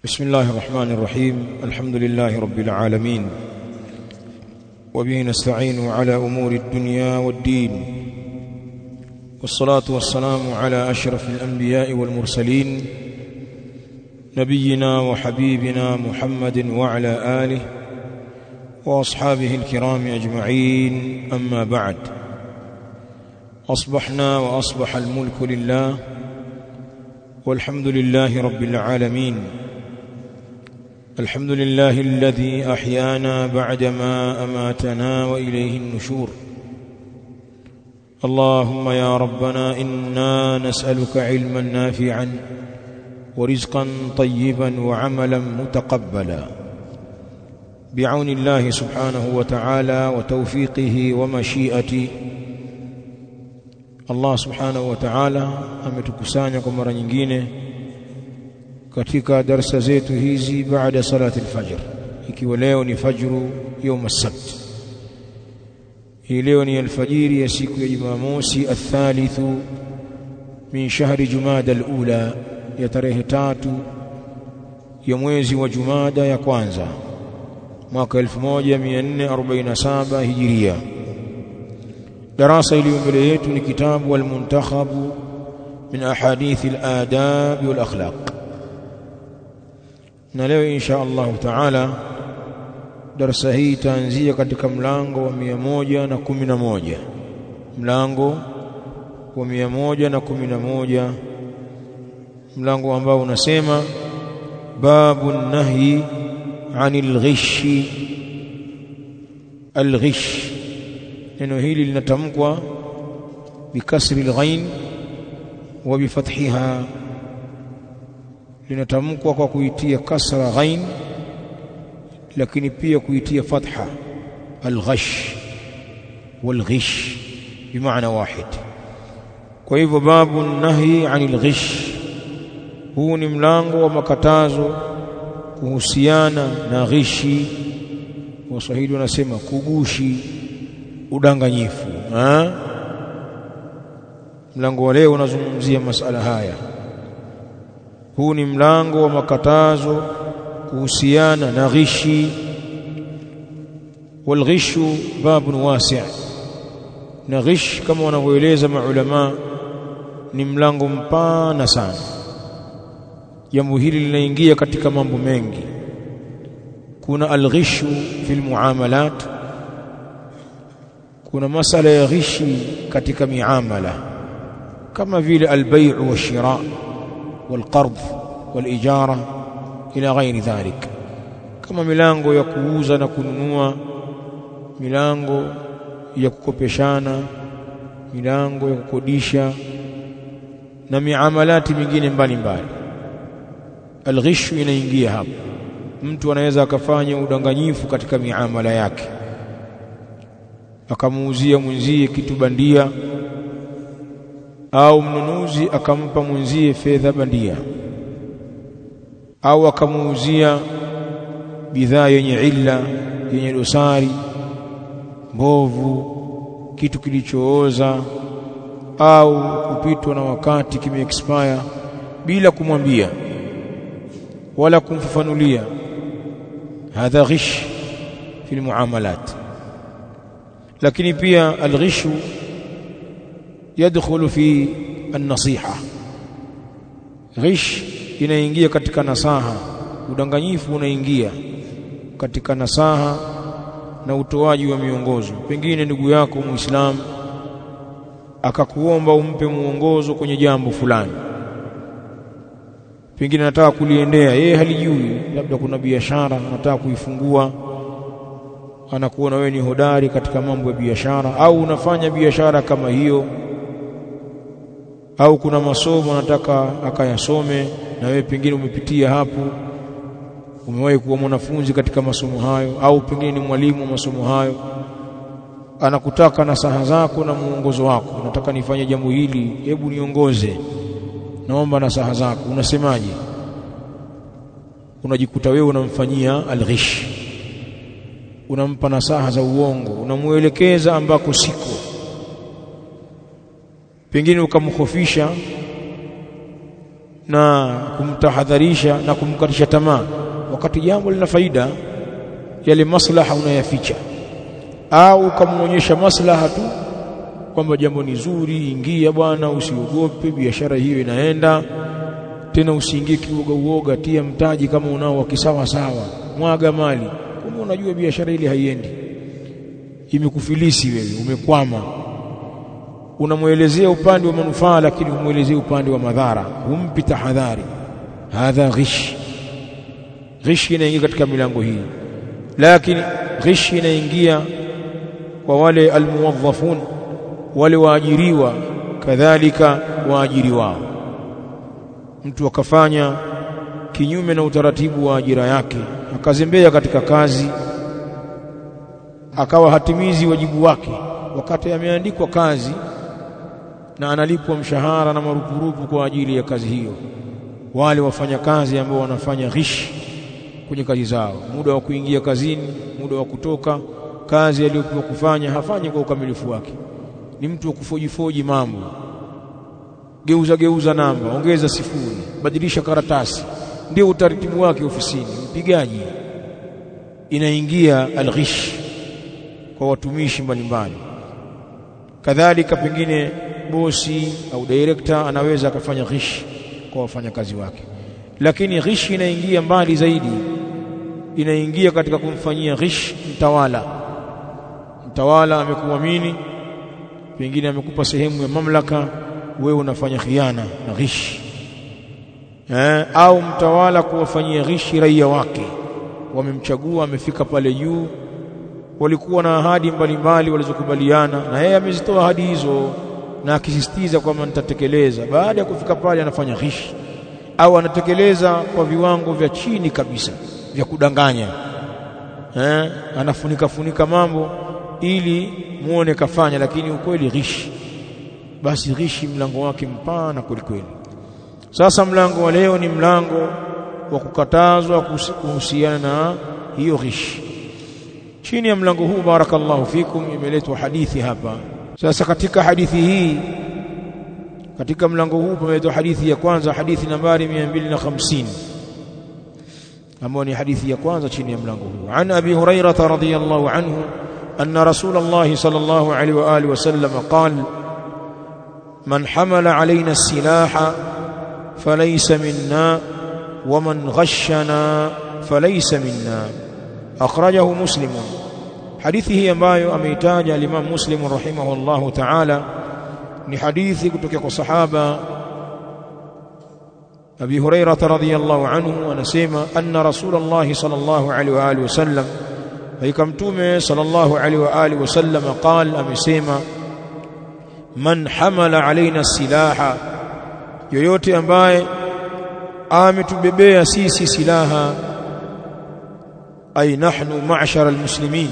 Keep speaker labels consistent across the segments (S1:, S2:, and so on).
S1: بسم الله الرحمن الرحيم. الحمد لله رب العالمين، وبه نستعين على أمور الدنيا والدين، والصلاة والسلام على أشرف الأنبياء والمرسلين، نبينا وحبيبنا محمد وعلى آله وأصحابه الكرام أجمعين. أما بعد، أصبحنا وأصبح الملك لله، والحمد لله رب العالمين. الحمد لله الذي أحيانا بعدما أماتنا وإليه النشور. اللهم يا ربنا إنا نسألك علما نافعا ورزقا طيبا وعملا متقبلا، بعون الله سبحانه وتعالى وتوفيقه ومشيئته. Allah subhanahu wa ta'ala ametukusanya kwa mara nyingine katika darasa zetu hizi baada salati al-fajr, ikiwa leo ni fajru يوم السبت. Hii leo ni alfajiri ya siku ya Jumamosi athalithu min shahri Jumada al-ula, ya tarehe 3 ya mwezi wa Jumada ya kwanza mwaka 1447 Hijiria. Darasa iliyo mbele yetu ni kitabu al-Muntakhab min ahadith al-adab wal akhlaq, na leo insha Allah taala darasa hii itaanzia katika mlango wa 111, mlango wa 111, mlango ambao unasema babu nahyi anil ghishi. Al-ghish, neno hili linatamkwa bikasri al-ghain wa bifathiha, linatamkwa kwa kuitia kasra ghain lakini pia kuitia fatha. Al-ghash wal-ghish bimaana wahid. Kwa hivyo babu nahi anil ghish, huu ni mlango wa makatazo kuhusiana na ghishi. Waswahili wanasema kugushi, udanganyifu. Mlango wa leo unazungumzia masala haya. Huu ni mlango wa makatazo kuhusiana na ghishi. Walghishu babun wasi', na ghish kama wanavyoeleza maulama ni mlango mpana sana. Jambo hili linaingia katika mambo mengi. Kuna alghishu fil muamalat, kuna masala ya ghishi katika miamala kama vile albai' washira walqard walijara ila ghairi dhalik, kama milango ya kuuza na kununua, milango ya kukopeshana, milango ya kukodisha na miamalati mingine mbalimbali. Alghishu inaingia hapo. Mtu anaweza akafanya udanganyifu katika miamala yake, akamuuzia mwenzie kitu bandia, au mnunuzi akampa mwenzie fedha bandia, au akamuuzia bidhaa yenye illa, yenye dosari, mbovu, kitu kilichooza au kupitwa na wakati, kime-expire, bila kumwambia wala kumfafanulia. Hadha ghish fi almuamalat. Lakini pia alghishu yadkhulu fi an-nasiha. Ghish inaingia katika nasaha, udanganyifu unaingia katika nasaha na utoaji wa miongozo. Pengine ndugu yako Muislamu akakuomba umpe muongozo kwenye jambo fulani, pengine anataka kuliendea, yeye halijui, labda kuna biashara anataka kuifungua, anakuona wewe ni hodari katika mambo ya biashara, au unafanya biashara kama hiyo, au kuna masomo anataka akayasome na wewe pengine umepitia hapo, umewahi kuwa mwanafunzi katika masomo hayo, au pengine ni mwalimu wa masomo hayo. Anakutaka nasaha zako na muongozo wako, nataka nifanye jambo hili, hebu niongoze, naomba nasaha zako. Unasemaje? Unajikuta wewe unamfanyia alghish, unampa nasaha za uongo, unamuelekeza ambako siko. Pengine ukamkhofisha na kumtahadharisha na kumkatisha tamaa, wakati jambo lina faida, yale maslaha unayaficha, au kumuonyesha maslaha tu kwamba jambo ni zuri, ingia bwana, usiogope, biashara hiyo inaenda, tena usiingie kiuoga, tia mtaji kama unao wa kisawa sawa, mwaga mali. Kama unajua biashara ile haiendi, imekufilisi wewe, umekwama, unamuelezea upande wa manufaa lakini humuelezea upande wa madhara, humpi tahadhari. Hadha ghish. Ghish inaingia katika milango hii, lakini ghish inaingia kwa wale almuwazzafun, wale waajiriwa, kadhalika waajiri wao. Mtu akafanya kinyume na utaratibu wa ajira yake, akazembea katika kazi, akawa hatimizi wajibu wake wakati ameandikwa kazi na analipwa mshahara na marupurupu kwa ajili ya kazi hiyo. Wale wafanyakazi ambao wanafanya ghish kwenye kazi zao, muda wa kuingia kazini, muda wa kutoka, kazi aliyopewa kufanya hafanyi kwa ukamilifu wake, ni mtu wa kufojifoji mambo, geuza namba, ongeza sifuri, badilisha karatasi, ndio utaratibu wake ofisini, mpigaji. Inaingia al-ghish kwa watumishi mbalimbali. Kadhalika pengine bosi au director anaweza akafanya ghish kwa wafanyakazi wake, lakini ghish inaingia mbali zaidi, inaingia katika kumfanyia ghish mtawala. Mtawala amekuamini, pengine amekupa sehemu ya mamlaka, wewe unafanya khiana na ghish. Au mtawala kuwafanyia ghish raia wake, wamemchagua, amefika pale juu, walikuwa na ahadi mbalimbali walizokubaliana, na yeye amezitoa ahadi hizo na akisisitiza kwamba nitatekeleza. Baada ya kufika pale anafanya ghish, au anatekeleza kwa viwango vya chini kabisa vya kudanganya, anafunika mambo ili muone kafanya, lakini ukweli ghish. Basi ghish mlango wake mpana kweli. Sasa mlango wa leo ni mlango wa kukatazwa kuhusiana na hiyo ghish. Chini ya mlango huu barakallahu fikum imeletwa hadithi hapa. Sasa katika hadithi hii, katika mlango huu pameletwa hadithi ya kwanza, hadithi nambari 250, ambayo ni hadithi ya kwanza chini ya mlango huu. An Abi Hurairah radhiyallahu anhu anna Rasulullah sallallahu alaihi wa alihi wasallam qala man hamala alaina as-silaha falaysa minna wa man ghashana falaysa minna. Akhrajahu Muslim. Hadithi hii ambayo ameitaja al-Imam Muslim rahimahullahu ta'ala ni hadithi kutoka kwa sahaba Abi Hurairah radhiyallahu anhu, anasema anna Rasulullah sallallahu alaihi wa alihi wasallam, hakika mtume sallallahu alaihi wa alihi wasallam qala, amesema man hamala alaina silaha, yoyote ambaye ametubebea sisi silaha, ay nahnu ma'shara almuslimin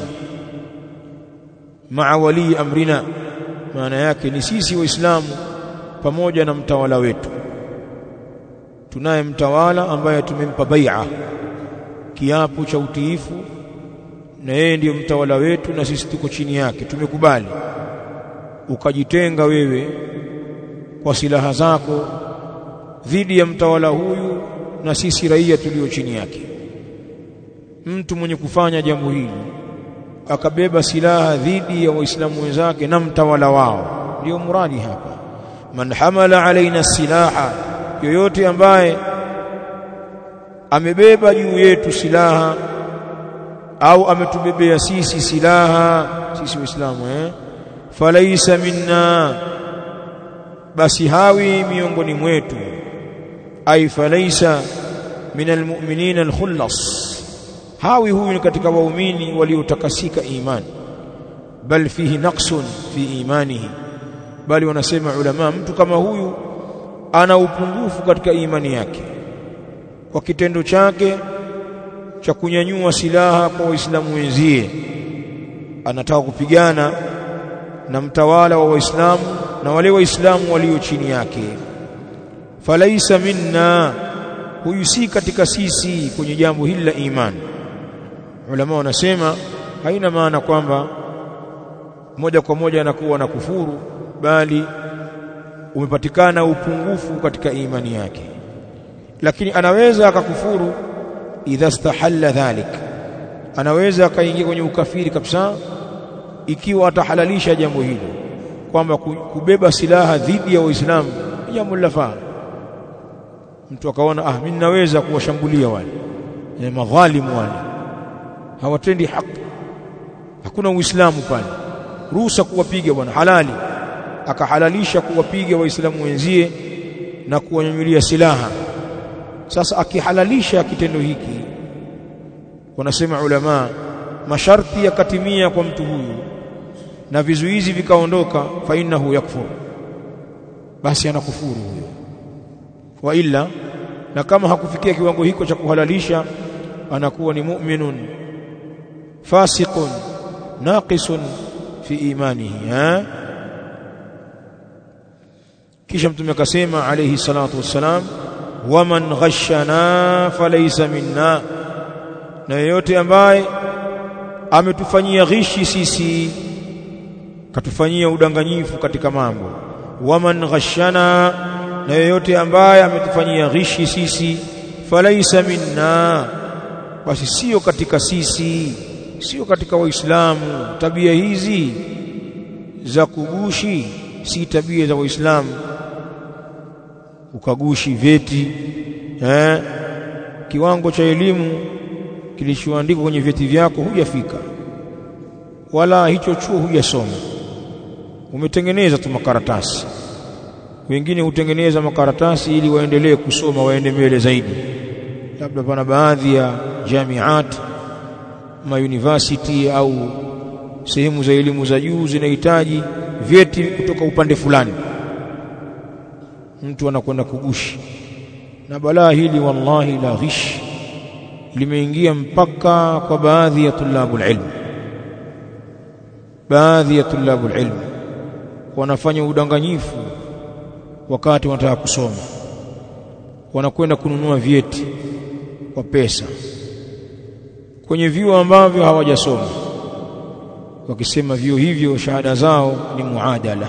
S1: ma'a wali amrina, maana yake ni sisi waislamu pamoja na mtawala wetu. Tunaye mtawala ambaye tumempa bai'a, kiapo cha utiifu, na yeye ndiyo mtawala wetu na sisi tuko chini yake, tumekubali. Ukajitenga wewe kwa silaha zako dhidi ya mtawala huyu na sisi raia tulio chini yake. Mtu mwenye kufanya jambo hili akabeba silaha dhidi ya waislamu wenzake na mtawala wao, ndio muradi hapa. Man hamala alaina silaha, yoyote ambaye amebeba juu yetu silaha au ametubebea sisi silaha, sisi waislamu, falaysa minna, basi hawi miongoni mwetu. Ay falaysa minal mu'minina al-khullas, hawi huyu katika waumini waliotakasika imani. Bal fihi naqsun fi imanihi, bali wanasema ulama, mtu kama huyu ana upungufu katika imani yake kwa kitendo chake cha kunyanyua silaha kwa waislamu wenzie. Anataka kupigana na mtawala wa waislamu na wale waislamu walio chini yake. Falaisa minna, huyu si katika sisi kwenye jambo hili la imani. Ulama wanasema haina maana kwamba moja kwa moja anakuwa na kufuru, bali umepatikana upungufu katika imani yake. lakini anaweza akakufuru idha istahalla dhalik, anaweza akaingia kwenye ukafiri kabisa ikiwa atahalalisha jambo hilo, kwamba kubeba silaha dhidi ya Waislamu ni jambo lafaa. Mtu akaona mimi naweza kuwashambulia wale madhalimu, wale hawatendi haki, hakuna Uislamu pale, ruhusa kuwapiga bwana, halali. Akahalalisha kuwapiga Waislamu wenzie na kuwanyanyulia silaha. Sasa akihalalisha kitendo hiki, wanasema ulama, masharti yakatimia kwa mtu huyu na vizuizi vikaondoka, fa innahu yakfur, basi anakufuru huyo. Wa illa, na kama hakufikia kiwango hiko cha kuhalalisha, anakuwa ni mu'minun fasiqun naqisun fi imanihi. Kisha Mtume akasema alayhi salatu wassalam, waman ghashana falaysa minna, na yeyote ambaye ametufanyia ghishi sisi, katufanyia udanganyifu katika mambo. Waman ghashana, na yeyote ambaye ametufanyia ghishi sisi, falaysa minna, basi sio katika sisi, sio katika Waislamu. Tabia hizi za kugushi si tabia za Waislamu. Ukagushi vyeti, kiwango cha elimu kilichoandikwa kwenye vyeti vyako hujafika, wala hicho chuo hujasoma, umetengeneza tu makaratasi. Wengine hutengeneza makaratasi ili waendelee kusoma, waende mbele zaidi. Labda pana baadhi ya jamiat, university au sehemu za elimu za juu zinahitaji vyeti kutoka upande fulani, mtu anakwenda kugushi. Na balaa hili wallahi la ghish limeingia mpaka kwa baadhi ya tulabul ilm. Baadhi ya tulabul ilm wanafanya udanganyifu wakati wanataka kusoma, wanakwenda kununua vyeti kwa pesa kwenye vyuo ambavyo hawajasoma, wakisema vyuo hivyo shahada zao ni muadala,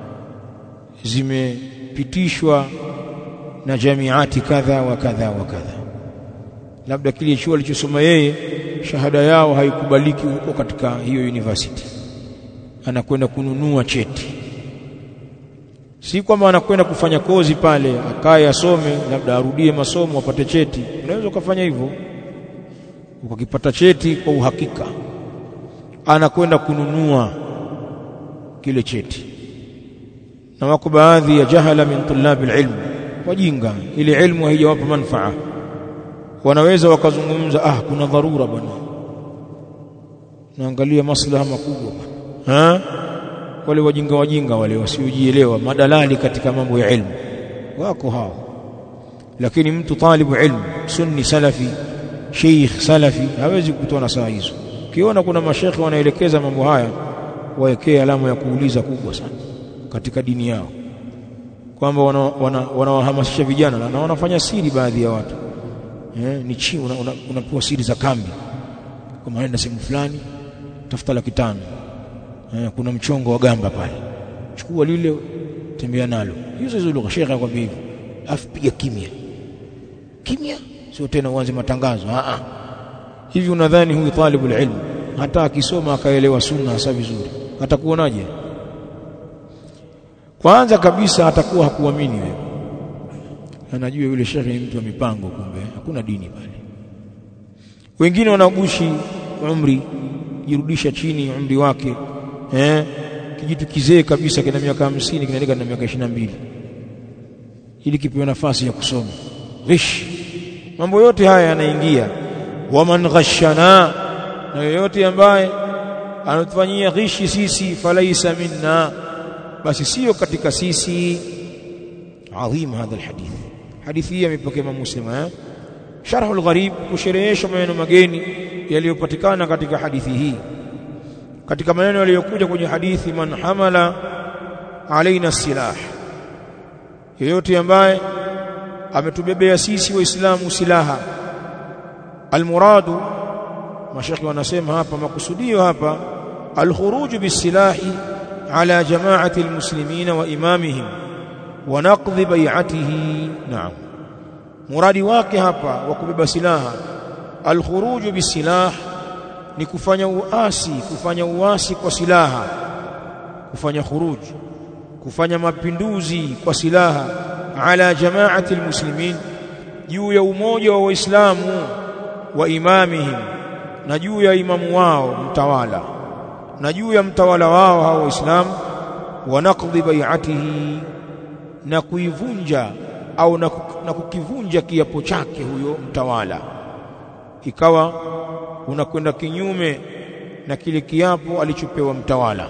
S1: zimepitishwa na jamiati kadha wa kadha wa kadha. Labda kile chuo alichosoma yeye shahada yao haikubaliki huko katika hiyo university, anakwenda kununua cheti. Si kwamba anakwenda kufanya kozi pale akae asome, labda arudie masomo apate cheti. Unaweza ukafanya hivyo ukakipata cheti kwa uhakika, anakwenda kununua kile cheti. Na wako baadhi ya jahala min tulabil ilm, wajinga, ile ilmu haijawapa manufaa, wanaweza wakazungumza kuna dharura bwana, naangalia maslaha makubwa. Wale wajinga wale wasiojielewa, madalali katika mambo ya ilmu wako hao. Lakini mtu talibu ilmu sunni salafi, sheikh salafi, hawezi kutoa saa hizo. Ukiona kuna mashekhi wanaelekeza mambo haya, waekee alama ya kuuliza kubwa sana katika dini yao, kwamba wanawahamasisha vijana na wanafanya siri. Baadhi ya watu ni unapewa siri za kambi, kama nenda sehemu fulani tafuta 500, kuna mchongo wa gamba pale, chukua lile tembea nalo. Hizo lugha shekhi akwambia hivyo, afipiga kimya, sio tena uanze matangazo. Hivi unadhani huyu talibul ilm hata akisoma akaelewa sunna hasa vizuri, atakuonaje? Kwanza kabisa atakuwa hakuamini wewe, anajua yule shekhi ni mtu wa mipango, kumbe hakuna dini pale. Wengine wanagushi umri, jirudisha chini umri wake, kijitu kizee kabisa kina miaka 50 kinaelekea na miaka 22 ili kipewe nafasi ya kusoma. Ghish, mambo yote haya yanaingia. Waman ghashana, na yoyote ambaye anatufanyia ghishi sisi, falaysa minna, basi sio katika sisi. Adhim hadha alhadith. Hadithi hii imepokea Muslim. Sharh al-Gharib, kusherehesha maneno mageni yaliyopatikana katika hadithi hii. Katika maneno yaliyokuja kwenye hadithi, man hamala alaina silah, yeyote ambaye ametubebea sisi waislamu silaha. Almuradu, mashekhi wanasema hapa, makusudio hapa, alkhuruju bisilahi ala jamaati almuslimina wa imamihim wa naqdhi bai'atihi. Naam, muradi wake hapa wa kubeba silaha al-khuruju bisilah ni kufanya uasi kwa silaha, kufanya khuruj, kufanya mapinduzi kwa silaha ala jamaati almuslimin, juu ya umoja wa waislamu wa imamihim, na juu ya imamu wao mtawala, na juu ya mtawala wao hao waislamu, wa naqdi bai'atihi, na kuivunja au na kukivunja kiapo chake huyo mtawala. Ikawa unakwenda kinyume na kile kiapo alichopewa mtawala,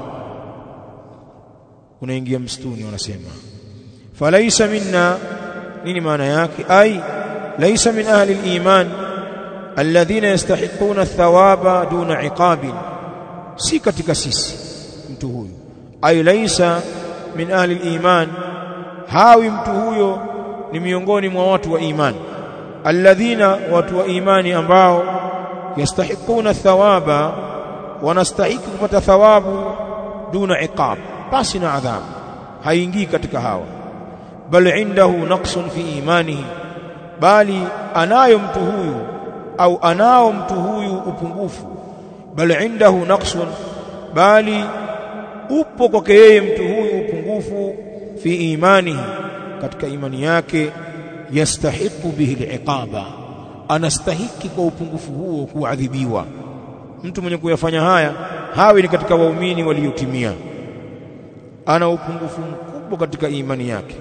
S1: unaingia msituni. Wanasema falaisa minna, nini maana yake? Ai laisa min ahli al-iman alladhina yastahiquna athawaba duna iqabin, si katika sisi mtu huyo. Ai laisa min ahli al-iman, hawi mtu huyo ni miongoni mwa watu wa imani, alladhina, watu wa imani ambao yastahiquna thawaba, wanastahiki kupata thawabu, duna iqab, basi na adhabu, haingii katika hawa. Bal indahu naqsun fi imanihi, bali anayo mtu huyu au anao mtu huyu upungufu. Bal indahu naqsun, bali upo kwake yeye mtu huyu upungufu, fi imanihi, katika imani yake, yastahiqu bihi al-iqaba, anastahiki kwa upungufu huo kuadhibiwa. Mtu mwenye kuyafanya haya hawi ni katika waumini waliotimia, ana upungufu mkubwa katika imani yake.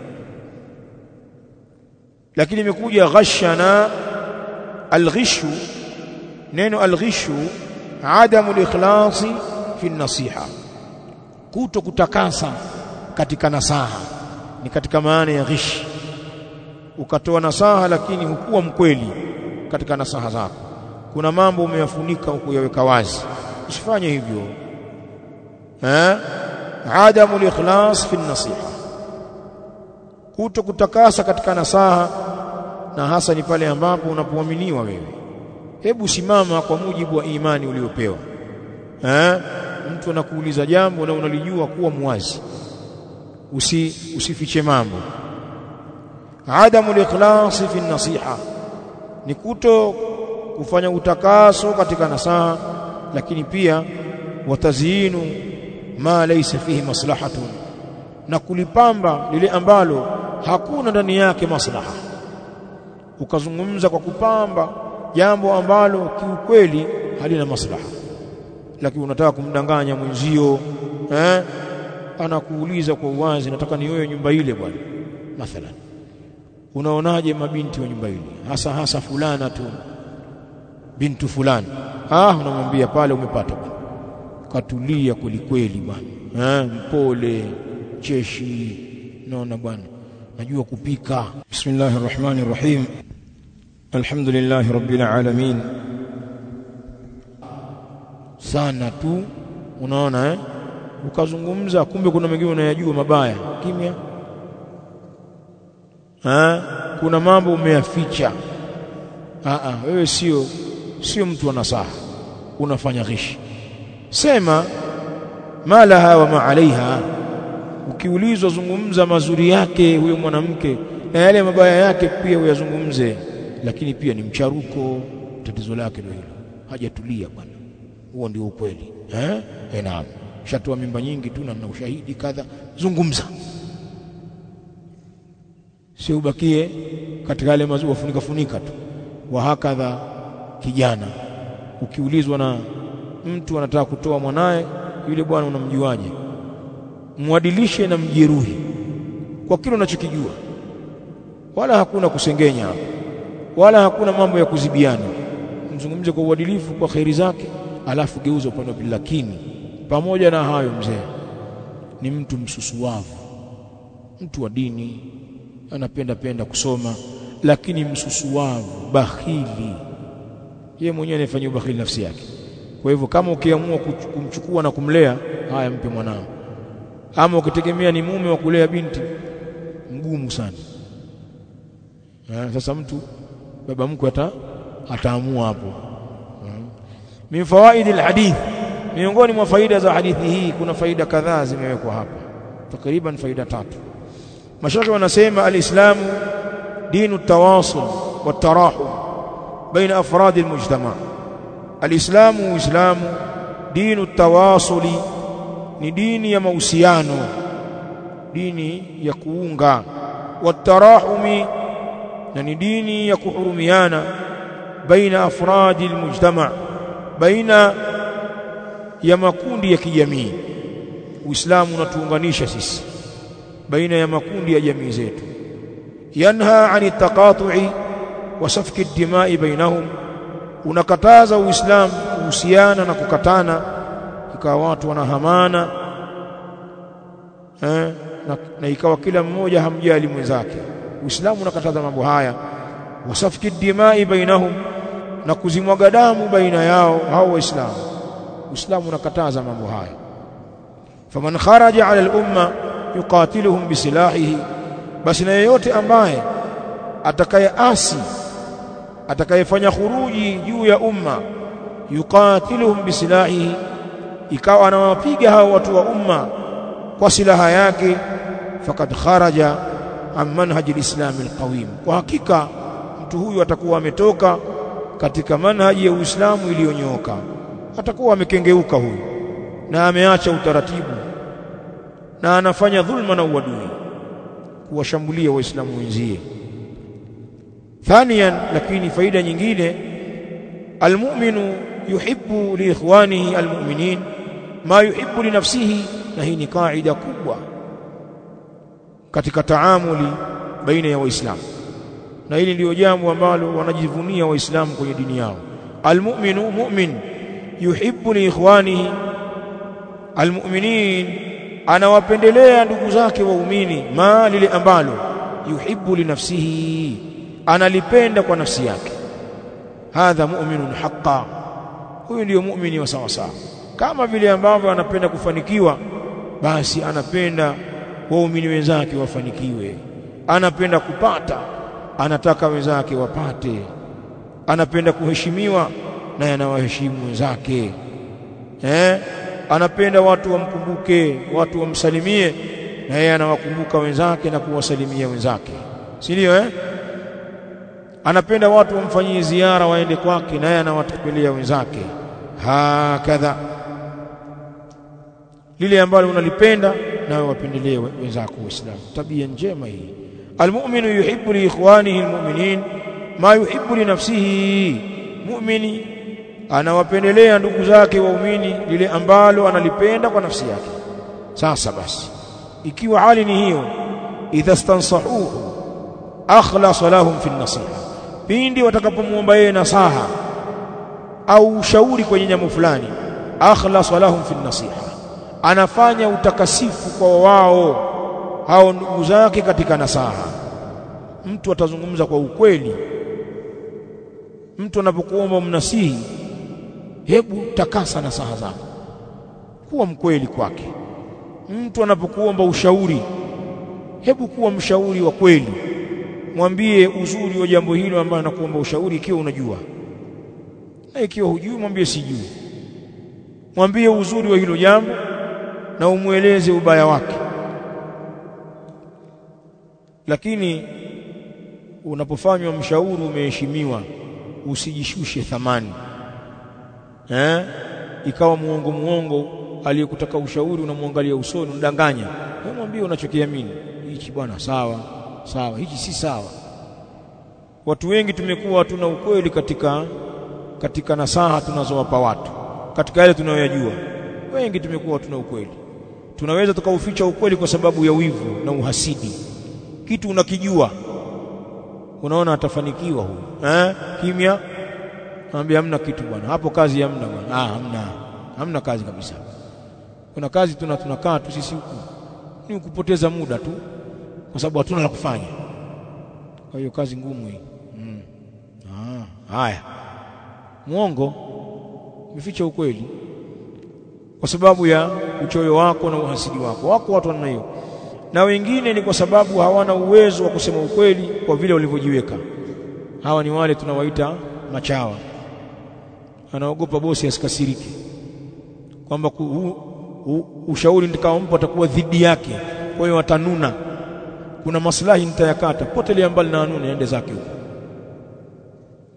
S1: Lakini imekuja ghashana, al-ghishu, neno al-ghishu adamu al-ikhlasi fi an-nasiha, kuto kutakasa katika nasaha, ni katika maana ya ghish. Ukatoa nasaha lakini hukuwa mkweli katika nasaha zako, kuna mambo umeyafunika ukuyaweka wazi, usifanye hivyo. Adamu al-ikhlas fi an-nasiha, kuto kutakasa katika nasaha, na hasa ni pale ambapo unapoaminiwa wewe. Hebu simama kwa mujibu wa imani uliopewa. Mtu anakuuliza jambo na unalijua, kuwa muwazi, usifiche mambo. Adamu al-ikhlas fi an-nasiha ni kuto kufanya utakaso katika nasaha, lakini pia watazinu ma laysa fihi maslahatun, na kulipamba lile ambalo hakuna ndani yake maslaha. Ukazungumza kwa kupamba jambo ambalo kiukweli halina maslaha, lakini unataka kumdanganya mwenzio. Anakuuliza kwa uwazi, nataka nioe nyumba ile bwana, mathalan, unaonaje mabinti wa nyumba ile, hasa fulana tu, bintu fulani. Unamwambia pale umepata bwana, katulia kweli bwana, mpole, cheshi, naona bwana, najua kupika. Bismillahir Rahmanir Rahim, alhamdulillahi rabbil alamin. Sana tu unaona, ukazungumza, kumbe kuna mengine unayajua mabaya, kimya. Kuna mambo umeyaficha. Wewe sio mtu wa nasaha, unafanya ghishi. Sema ma laha wa ma alaiha. Ukiulizwa, zungumza mazuri yake huyo mwanamke, na yale mabaya yake pia uyazungumze. Lakini pia ni mcharuko, tatizo lake ndio hilo, hajatulia bwana. Huo ndio ukweli. Naam, shatoa mimba nyingi tu na ushahidi kadha, zungumza. Sio ubakie katika yale mazuri funika tu. Wa hakadha kijana, ukiulizwa na mtu anataka kutoa mwanae, yule bwana unamjuaje? Muadilishe na mjeruhi kwa kile unachokijua, wala hakuna kusengenya, wala hakuna mambo ya kuzibiana. Mzungumze kwa uadilifu, kwa khairi zake, alafu geuza upande wa pili. Lakini pamoja na hayo, mzee ni mtu msusuwavu, mtu wa dini, anapenda kusoma, lakini msusuwavu, bakhili. Yeye mwenyewe anafanya ubakhili nafsi yake. Kwa hivyo kama ukiamua kumchukua na kumlea, haya, mpe mwanao. Ama ukitegemea ni mume wa kulea binti, mgumu sana. Sasa mtu baba mkwe ataamua hapo. Min fawaid alhadith, miongoni mwa faida za hadithi hii, kuna faida kadhaa zimewekwa hapa, takriban faida 3. Mashaka wanasema alislamu dinu tawasul, والتراحم بين أفراد المجتمع. الإسلام دين التواصل ni dini ya mahusiano, dini ya kuunga. Watarahumi, na ni dini ya kuhurumiana baina afradi almujtama, baina ya makundi ya kijamii. Uislamu unatuunganisha sisi baina ya makundi ya jamii zetu. Yanha ani taqatu'i wa safki ad-dima'i bainahum, unakataza Uislamu kuhusiana na kukatana, ikawa watu wanahamana na ikawa kila mmoja hamjali mwenzake. Uislamu unakataza mambo haya. Wasafki ad-dima'i bainahum, na kuzimwaga damu baina yao hao Waislamu. Uislamu unakataza mambo haya. Faman kharaja 'ala al-umma yuqatiluhum bisilahihi, basi na yeyote ambaye atakayefanya khuruji juu ya umma, yuqatiluhum bisilahihi, ikawa anawapiga hao watu wa umma kwa silaha yake, faqad kharaja an manhaji al-islam al-qawim, kwa hakika mtu huyu atakuwa ametoka katika manhaji ya Uislamu iliyonyooka, atakuwa amekengeuka huyu na ameacha utaratibu na anafanya dhulma na uadui kuwashambulia waislamu wenzie. Thaniyan, lakini faida nyingine, almu'minu yuhibbu li ikhwanihi almu'minin ma yuhibbu li nafsihi, na hii ni kaida kubwa katika taamuli baina ya waislamu, na hili ndio jambo ambalo wanajivunia waislamu kwenye dini yao. Almu'minu, mu'min, yuhibbu li ikhwanihi almu'minin, anawapendelea ndugu zake waumini, ma lile ambalo yuhibbu li nafsihi, analipenda kwa nafsi yake. Hadha mu'minun haqqan, huyu ndio muumini wa sawa sawa. Kama vile ambavyo anapenda kufanikiwa, basi anapenda waumini wenzake wafanikiwe. Anapenda kupata, anataka wenzake wapate. Anapenda kuheshimiwa, na anawaheshimu wenzake. Anapenda watu wamkumbuke, watu wamsalimie, na yeye anawakumbuka wenzake na kuwasalimia wenzake, si ndio? Anapenda watu wamfanyie ziara, waende kwake, na yeye anawatembelea wenzake. Hakadha, lile ambalo unalipenda nawe wapendelee wenzako Waislamu. Tabia njema hii. Almu'minu yuhibbu li ikhwanihi almu'minin ma yuhibbu li nafsihi, mu'mini anawapendelea ndugu zake waumini lile ambalo analipenda kwa nafsi yake. Sasa basi, ikiwa hali ni hiyo, idha stansahuhu akhlasa lahum fi an-nasiha, pindi watakapomuomba yeye nasaha au ushauri kwenye jambo fulani, akhlasa lahum fi an-nasiha, anafanya utakasifu kwa wao hao ndugu zake katika nasaha. Mtu atazungumza kwa ukweli. Mtu anapokuomba mnasihi, hebu takasa nasaha zako, kuwa mkweli kwake. Mtu anapokuomba ushauri, hebu kuwa mshauri wa kweli. Mwambie uzuri wa jambo hilo ambalo anakuomba ushauri, ikiwa unajua, na ikiwa hujui mwambie sijui. Mwambie uzuri wa hilo jambo na umueleze ubaya wake. Lakini unapofanywa mshauri umeheshimiwa, usijishushe thamani. Ikawa muongo aliyekutaka ushauri unamwangalia usoni, unadanganya. Wewe mwambie unachokiamini, hichi bwana sawa, hichi si sawa. Watu wengi tumekuwa hatuna ukweli katika nasaha tunazowapa watu, katika yale tunayoyajua. Wengi tumekuwa hatuna ukweli. Tunaweza tukauficha ukweli kwa sababu ya wivu na uhasidi. Kitu unakijua, unaona atafanikiwa huyu, kimya, anambia hamna kitu bwana, hapo kazi hamna bwana. Hamna kazi kabisa. Kuna kazi tunakaa tu sisi huku, ni kupoteza muda tu, kwa sababu hatuna la kufanya. Kwa hiyo kazi ngumu hii. Haya, muongo, umeficha ukweli kwa sababu ya uchoyo wako na uhasidi wako. Wako watu wana hiyo, na wengine ni kwa sababu hawana uwezo wa kusema ukweli kwa vile walivyojiweka. Hawa ni wale tunawaita machawa. Anaogopa bosi asikasirike, kwamba ushauri nitakaompa atakuwa dhidi yake, kwa hiyo atanuna, kuna maslahi nitayakata, potelea mbali na anune, ende zake huko.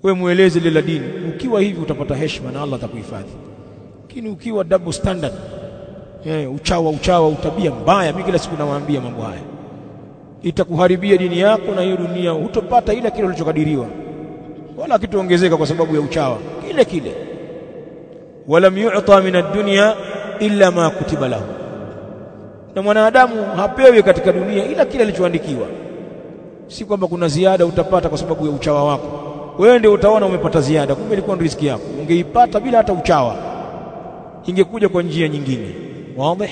S1: wewe mueleze lile dini. Ukiwa hivi utapata heshima na Allah atakuhifadhi. Lakini ukiwa double standard, uchawa utabia mbaya, mimi kila siku nawaambia mambo haya, itakuharibia dini yako na hiyo dunia hutopata ile kile ulichokadiriwa, wala kitaongezeka kwa sababu ya uchawa kile kile. Walam yu'ta min ad-dunya illa ma kutiba lahu, na mwanadamu hapewi katika dunia ila kile alichoandikiwa. Si kwamba kuna ziada utapata kwa sababu ya uchawa wako. Wewe ndio utaona umepata ziada, kumbe ilikuwa ndio riziki yako. Ungeipata bila hata uchawa, ingekuja kwa njia nyingine. Wazi?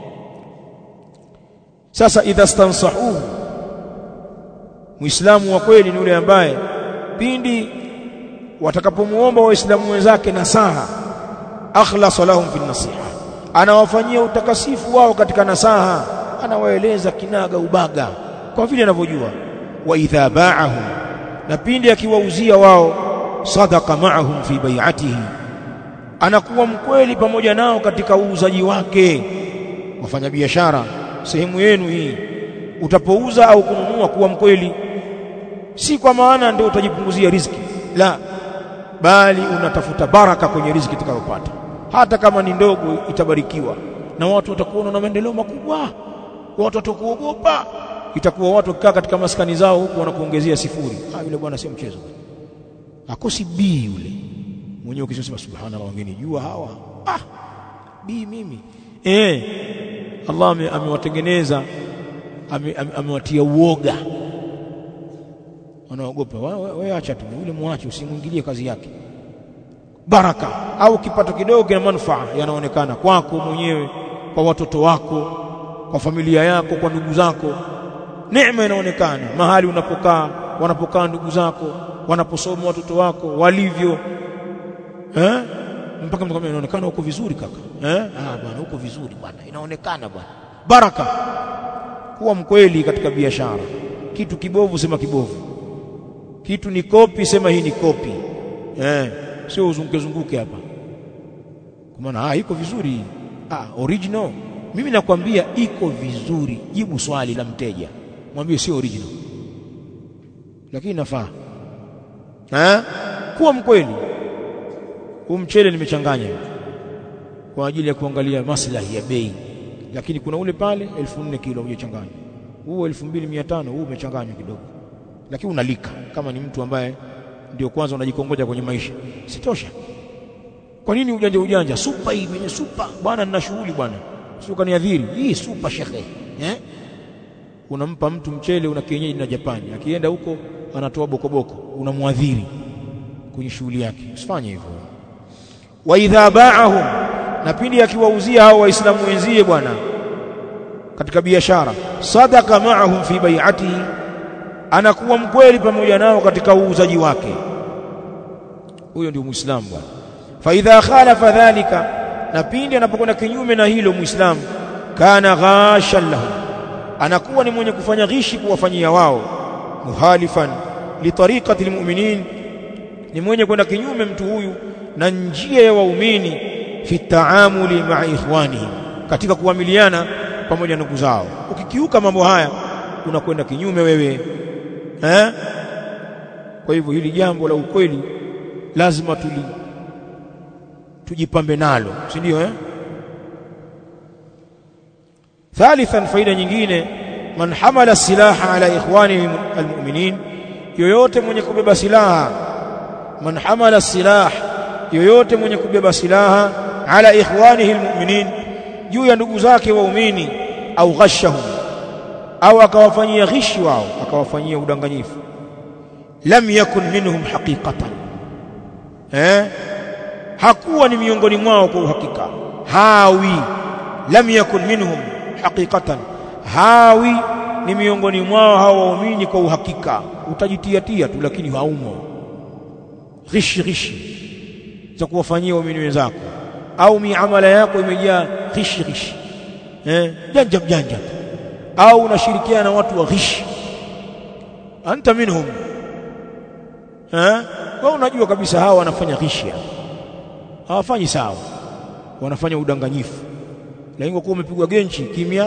S1: Sasa idha stansahu, Muislamu wa kweli ni yule ambaye pindi watakapomuomba waislamu wenzake nasaha, akhlasa lahum fi nasiha, anawafanyia utakasifu wao katika nasaha, anawaeleza kinaga ubaga kwa vile anavyojua. Wa idha ba'ahum, na pindi akiwauzia wao, sadaqa ma'ahum fi bai'atihi, anakuwa mkweli pamoja nao katika uuzaji wake. Wafanya biashara, sehemu yenu hii, utapouza au kununua, kuwa mkweli. Si kwa maana ndio utajipunguzia riziki, la, bali unatafuta baraka kwenye riziki utakayopata. Hata kama ni ndogo itabarikiwa, na watu watakuona na maendeleo makubwa, watu watakuogopa. Itakuwa watu wakikaa katika maskani zao huku wanakuongezea sifuri. Yule bwana sio mchezo, akosi B yule mwenyewe. Ukisema subhanallah, wangenijua hawa, B mimi. Allah amewatengeneza, amewatia uoga, wanaogopa. Wewe acha tu yule, muache, usimwingilie kazi yake. Baraka au kipato kidogo kina manufaa yanaonekana kwako mwenyewe, kwa watoto wako, kwa familia yako, kwa ndugu zako. Neema inaonekana mahali unapokaa, wanapokaa ndugu zako, wanaposoma watoto wako walivyo, mpaka mtu kama inaonekana uko vizuri kaka, bwana uko vizuri bwana, inaonekana bwana. Baraka. Kuwa mkweli katika biashara. Kitu kibovu sema kibovu, kitu ni kopi sema hii ni kopi, sio uzunguke hapa kwa maana iko vizuri. Original, mimi nakwambia iko vizuri. Jibu swali la mteja, mwambie sio original, lakini nafaa. Kuwa mkweli. Mchele nimechanganya kwa ajili ya kuangalia maslahi ya bei, lakini kuna ule pale 1400 kilo hujachanganya, huo 2500 huo umechanganywa kidogo, lakini unalika. Kama ni mtu ambaye ndio kwanza unajikongoja kwenye maisha, sitosha. Kwa nini ujanja supa hii kwenye supa bwana, nina shughuli bwana, sio kaniadhiri hii supa shekhe. Unampa mtu mchele una kienyeji na Japani, akienda huko anatoa bokoboko, unamwadhiri kwenye shughuli yake. Usifanye hivyo. Wa idha ba'ahum, na pindi akiwauzia hao waislamu wenzie bwana katika biashara, sadaqa ma'ahum fi bai'atihi, anakuwa mkweli pamoja nao katika uuzaji wake. Huyo ndio muislamu bwana. Fa idha khalafa dhalika, na pindi anapokwenda kinyume na hilo muislamu, kana ghashan lahu, anakuwa ni mwenye kufanya ghishi kuwafanyia wao. Muhalifan li tariqati almu'minin, ni mwenye kwenda kinyume mtu huyu na njia ya waumini, fi taamuli ma'a ikhwanihim, katika kuamiliana pamoja na ndugu zao. Ukikiuka mambo haya unakwenda kinyume wewe. Kwa hivyo hili jambo la ukweli lazima tujipambe nalo, si ndio? Thalithan, faida nyingine, man hamala silaha ala ikhwanihi almu'minin, yoyote mwenye kubeba silaha, man hamala silah, yoyote mwenye kubeba silaha, ala ikhwanihi almu'minin, juu ya ndugu zake waumini, au ghashahum, au akawafanyia ghishi wao, akawafanyia udanganyifu, lam yakun minhum haqiqatan, hakuwa ni miongoni mwao kwa uhakika. Hawi, lam yakun minhum haqiqatan, hawi ni miongoni mwao hao waumini kwa uhakika. Utajitiatia tu lakini haumo. Ghishi za kuwafanyia waumini wenzako, au miamala yako imejaa ghishi, janja, au unashirikiana na watu wa ghishi, anta minhum. Wao unajua kabisa hawa wanafanya ghishi, hawafanyi sawa, wanafanya udanganyifu, lakini kwa umepigwa genchi kimya,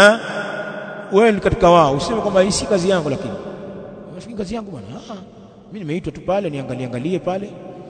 S1: wewe ni katika wao. Useme kwamba hii si kazi yangu, lakini unafikiri kazi yangu bwana. mimi nimeitwa tu pale niangalie pale.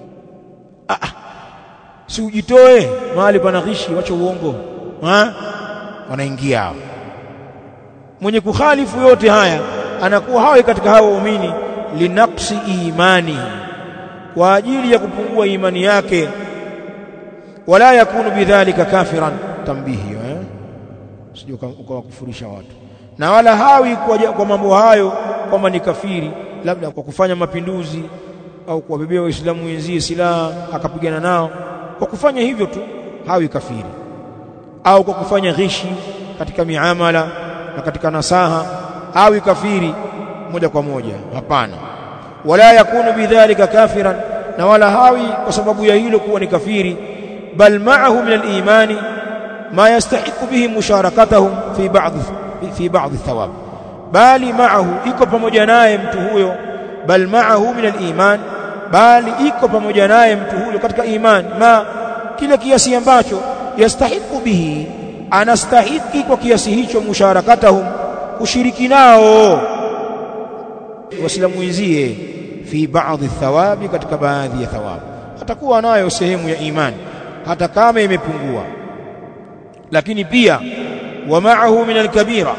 S1: Si ujitoe mahali pana ghishi, wacha uongo. Wanaingia hao. Mwenye kukhalifu yote haya anakuwa hawi katika hao waumini linaqsi imani, kwa ajili ya kupungua imani yake. Wala yakunu bidhalika kafiran, tambihi sije ukawakufurisha watu. Na wala hawi kwa mambo hayo kwamba ni kafiri, labda kwa kufanya mapinduzi au kuwabebea waislamu wenzie silaha akapigana nao. Kwa kufanya hivyo tu hawi kafiri, au kwa kufanya ghishi katika miamala na katika nasaha hawi kafiri moja kwa moja, hapana. Wala yakunu bidhalika kafiran, na wala hawi kwa sababu ya hilo kuwa ni kafiri. Bal ma'ahu min al-imani ma yastahiqu bihi musharakatahum fi ba'd ath-thawab, bali ma'ahu, iko pamoja naye mtu huyo. Bal ma'ahu min al-iman, bali iko pamoja naye mtu huyo katika iman, ma kile kiasi ambacho yastahiqu bihi, anastahiki kwa kiasi hicho, musharakatahum, kushiriki nao waislamu wenzie, fi ba'd ath-thawabi, katika baadhi ya thawabu, atakuwa nayo sehemu ya imani hata kama imepungua. Lakini pia wa ma'ahu min al-kabira,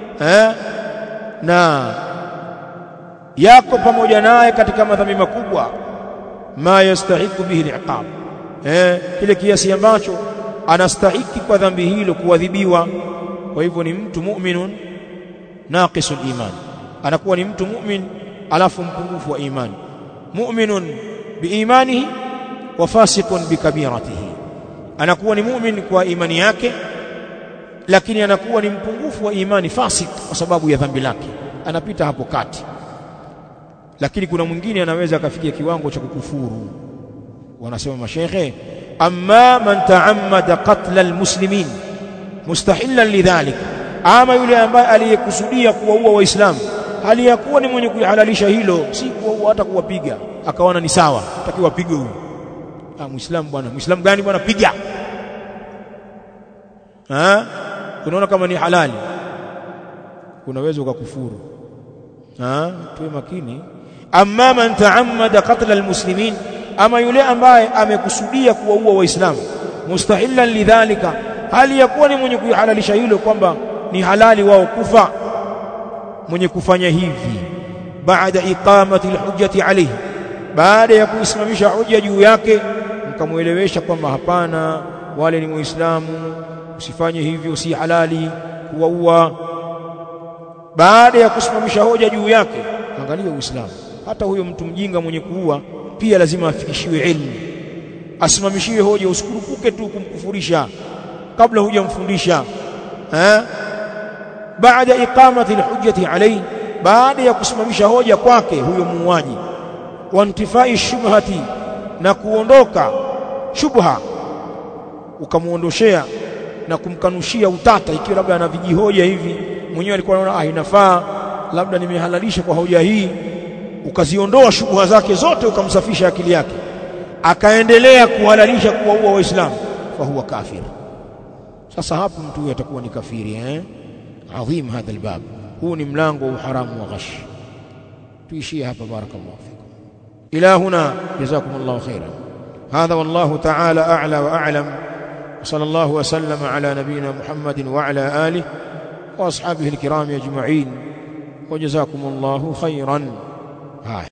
S1: na yako pamoja naye katika madhambi makubwa, ma yastahiqu bihi al-iqab, kile kiasi ambacho anastahiki kwa dhambi hilo kuadhibiwa. Kwa hivyo ni mtu mu'minun naqisul iman, anakuwa ni mtu mu'min alafu mpungufu wa imani. Mu'minun biimanihi wa fasiqun bikabiratihi, anakuwa ni mu'min kwa imani yake, lakini anakuwa ni mpungufu wa imani, fasik, kwa sababu ya dhambi lake, anapita hapo kati. Lakini kuna mwingine anaweza akafikia kiwango cha kukufuru. Wanasema mashaikhe, amma man ta'ammada qatla almuslimin mustahillan lidhalik, ama yule ambaye aliyekusudia kuwaua waislamu hali ya kuwa ni mwenye kuhalalisha hilo, si kuwaua hata kuwapiga, akaona ni sawa takiwa apigwe huyo. Muislamu bwana, muislamu gani bwana, piga. Unaona kama ni halali, unaweza ukakufuru. Tuwe makini. Amma man ta'ammada qatla almuslimin, ama yule ambaye amekusudia kuwaua waislamu, mustahillan lidhalika, hali ya kuwa ni mwenye kuhalalisha hilo, kwamba ni halali wao kufa. Mwenye kufanya hivi baada iqamati alhujjati alayhi, baada ya kuisimamisha hoja juu yake, mkamuelewesha kwamba hapana, wale ni waislamu, usifanye hivyo, si halali kuwaua. Baada ya kusimamisha hoja juu yake, angalia Uislamu, hata huyo mtu mjinga mwenye kuua pia lazima afikishiwe ilmu, asimamishiwe hoja, usikurupuke tu kumkufurisha kabla hujamfundisha. Baada iqamati alhujjati alayhi, baada ya kusimamisha hoja kwake huyo muuaji, wa intifai shubhati, na kuondoka shubha, ukamuondoshea na kumkanushia utata, ikiwa labda ana vijihoja hivi mwenyewe alikuwa anaona inafaa, labda nimehalalisha kwa hoja hii, ukaziondoa shubha zake zote, ukamsafisha akili yake, akaendelea kuhalalisha kuwaua waislamu, fa huwa kafir. Sasa hapo mtu huyo atakuwa ni kafiri. Adhim hadha albab, huu ni mlango wa haramu wa ghash. tuishie hapa. Barakallahu fikum. Ila huna, jazakumullahu khairan. Hadha wallahu ta'ala a'la wa a'lam. وصلى الله وسلم على نبينا محمد وعلى آله وأصحابه الكرام أجمعين وجزاكم الله خيرا.